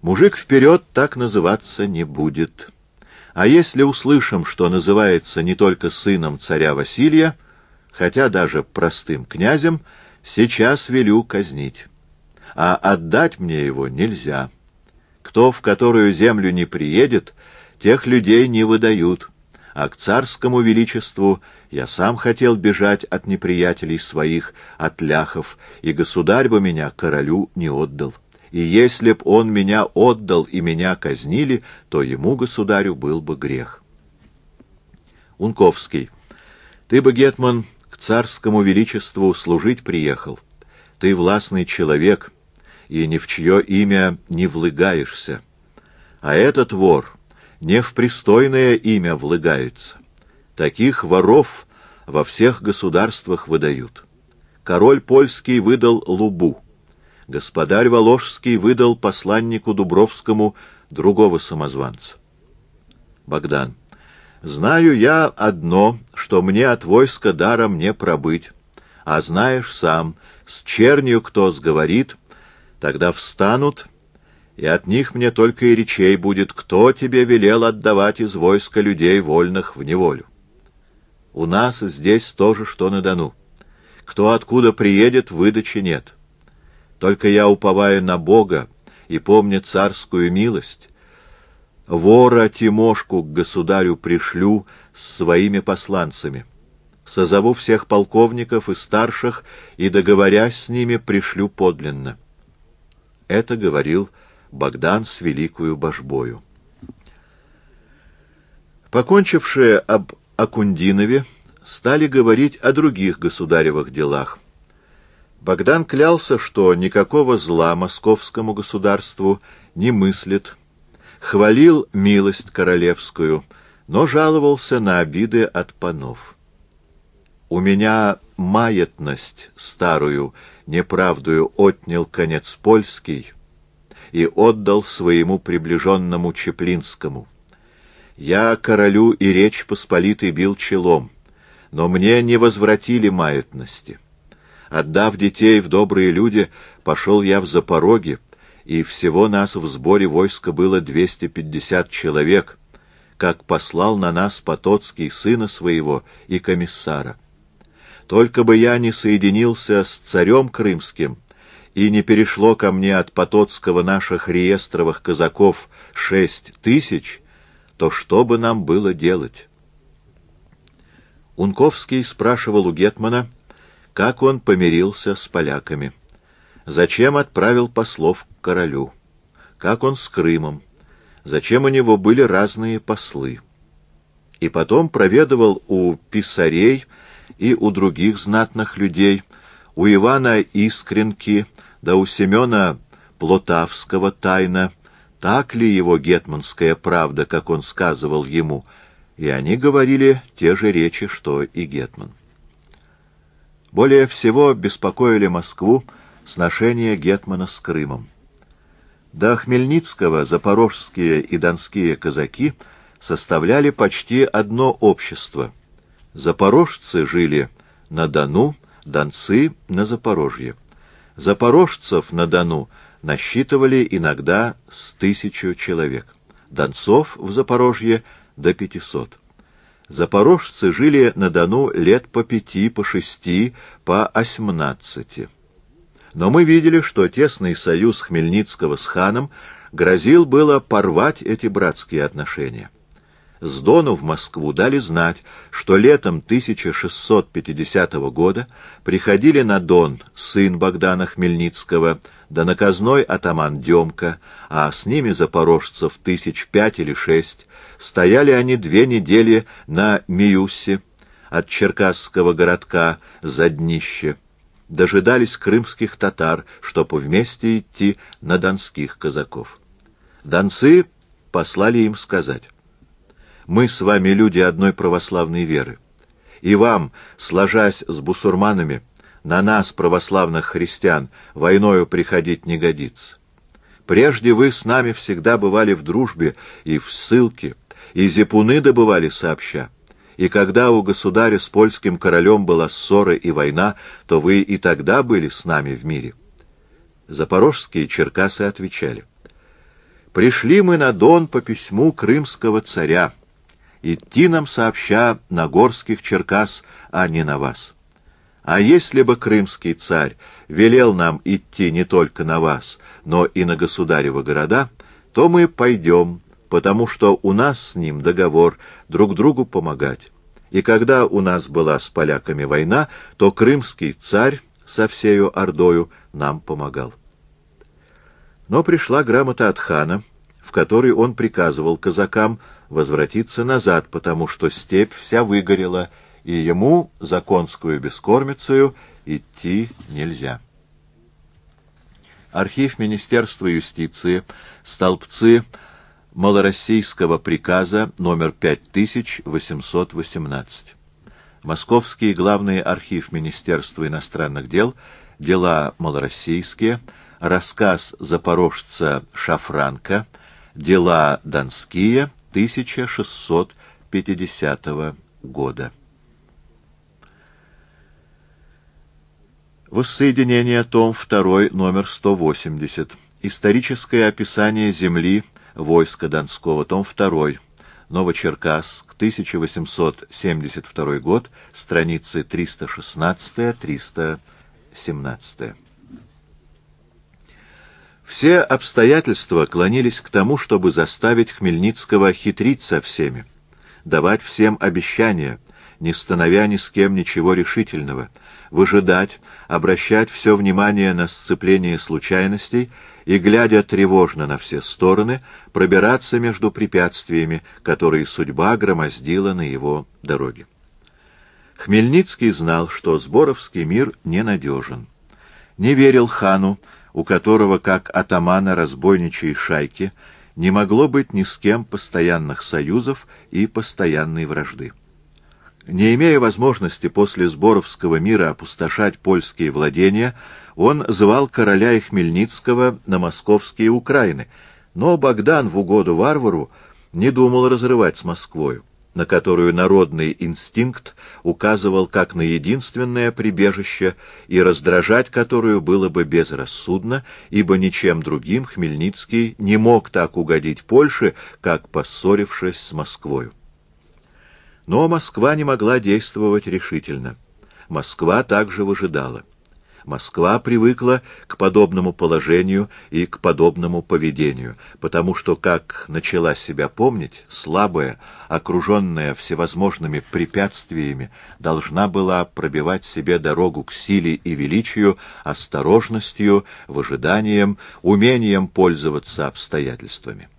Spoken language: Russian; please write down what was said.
Мужик вперед так называться не будет. А если услышим, что называется не только сыном царя Василия, хотя даже простым князем, сейчас велю казнить. А отдать мне его нельзя. Кто в которую землю не приедет, тех людей не выдают. А к царскому величеству я сам хотел бежать от неприятелей своих, от ляхов, и государь бы меня королю не отдал. И если б он меня отдал и меня казнили, то ему, государю, был бы грех. Унковский. Ты бы, гетман, к царскому величеству служить приехал. Ты властный человек, и ни в чье имя не влыгаешься. А этот вор не в пристойное имя влыгается. Таких воров во всех государствах выдают. Король польский выдал Лубу. Господарь Воложский выдал посланнику Дубровскому другого самозванца. Богдан. Знаю я одно, что мне от войска даром не пробыть. А знаешь сам, с чернью кто сговорит, тогда встанут, и от них мне только и речей будет, кто тебе велел отдавать из войска людей вольных в неволю. У нас здесь то же, что на Дону. Кто откуда приедет, выдачи нет. Только я уповаю на Бога и помня царскую милость, вора Тимошку к государю пришлю с своими посланцами. Созову всех полковников и старших, и, договорясь с ними, пришлю подлинно. Это говорил Богдан с великою божбою. Покончившие об Акундинове, стали говорить о других государевых делах. Богдан клялся, что никакого зла московскому государству не мыслит, хвалил милость королевскую, но жаловался на обиды от панов. «У меня маятность старую, неправдую отнял конец польский и отдал своему приближенному Чеплинскому. Я королю и Речь Посполитой бил челом, но мне не возвратили маятности. Отдав детей в добрые люди, пошел я в Запороге, и всего нас в сборе войска было 250 человек, как послал на нас Потоцкий сына своего и комиссара. Только бы я не соединился с царем крымским, и не перешло ко мне от Потоцкого наших реестровых казаков 6000, то что бы нам было делать?» Унковский спрашивал у гетмана, как он помирился с поляками, зачем отправил послов к королю, как он с Крымом, зачем у него были разные послы. И потом проведывал у писарей и у других знатных людей, у Ивана Искренки, да у Семена Плотавского тайно, так ли его гетманская правда, как он сказывал ему, и они говорили те же речи, что и гетман. Более всего беспокоили Москву сношения гетмана с Крымом. До Хмельницкого запорожские и донские казаки составляли почти одно общество. Запорожцы жили на Дону, донцы — на Запорожье. Запорожцев на Дону насчитывали иногда с 1000 человек, донцов в Запорожье — до 500. Запорожцы жили на Дону лет по 5, по 6, по 18. Но мы видели, что тесный союз Хмельницкого с ханом грозил было порвать эти братские отношения. С Дону в Москву дали знать, что летом 1650 года приходили на Дон сын Богдана Хмельницкого, да наказной атаман Демка, а с ними запорожцев 5 или 6. Стояли они 2 недели на Миюсе от черкасского городка за днище. Дожидались крымских татар, чтоб вместе идти на донских казаков. Донцы послали им сказать: «Мы с вами люди одной православной веры, и вам, сложась с бусурманами, на нас, православных христиан, войною приходить не годится. Прежде вы с нами всегда бывали в дружбе и в ссылке, и зипуны добывали сообща. И когда у государя с польским королем была ссора и война, то вы и тогда были с нами в мире». Запорожские черкасы отвечали: Пришли мы на Дон по письму крымского царя. Идти нам сообща на горских Черкас, а не на вас. А если бы крымский царь велел нам идти не только на вас, но и на государевы города, то мы пойдем, потому что у нас с ним договор друг другу помогать. И когда у нас была с поляками война, то крымский царь со всею ордою нам помогал. Но пришла грамота от хана, в которой он приказывал казакам возвратиться назад, потому что степь вся выгорела, и ему за конскую бескормицею идти нельзя. Архив Министерства юстиции, столбцы малороссийского приказа номер 5818. Московский главный архив Министерства иностранных дел, дела малороссийские, рассказ запорожца Шафранка, дела донские, 1650 года. Воссоединение, том 2, номер 180. Историческое описание земли войска Донского, том 2, Новочеркасск, 1872 год, страницы 316-317. Все обстоятельства клонились к тому, чтобы заставить Хмельницкого хитрить со всеми, давать всем обещания, не становя ни с кем ничего решительного, выжидать, обращать все внимание на сцепление случайностей и, глядя тревожно на все стороны, пробираться между препятствиями, которые судьба громоздила на его дороге. Хмельницкий знал, что Зборовский мир ненадежен. Не верил хану, у которого, как атамана разбойничьей шайки, не могло быть ни с кем постоянных союзов и постоянной вражды. Не имея возможности после Зборовского мира опустошать польские владения, он звал короля и Хмельницкого на московские Украины, но Богдан в угоду варвару не думал разрывать с Москвою, на которую народный инстинкт указывал как на единственное прибежище, и раздражать которую было бы безрассудно, ибо ничем другим Хмельницкий не мог так угодить Польше, как поссорившись с Москвою. Но Москва не могла действовать решительно. Москва также выжидала. Москва привыкла к подобному положению и к подобному поведению, потому что, как начала себя помнить, слабая, окруженная всевозможными препятствиями, должна была пробивать себе дорогу к силе и величию осторожностью, выжиданием, умением пользоваться обстоятельствами.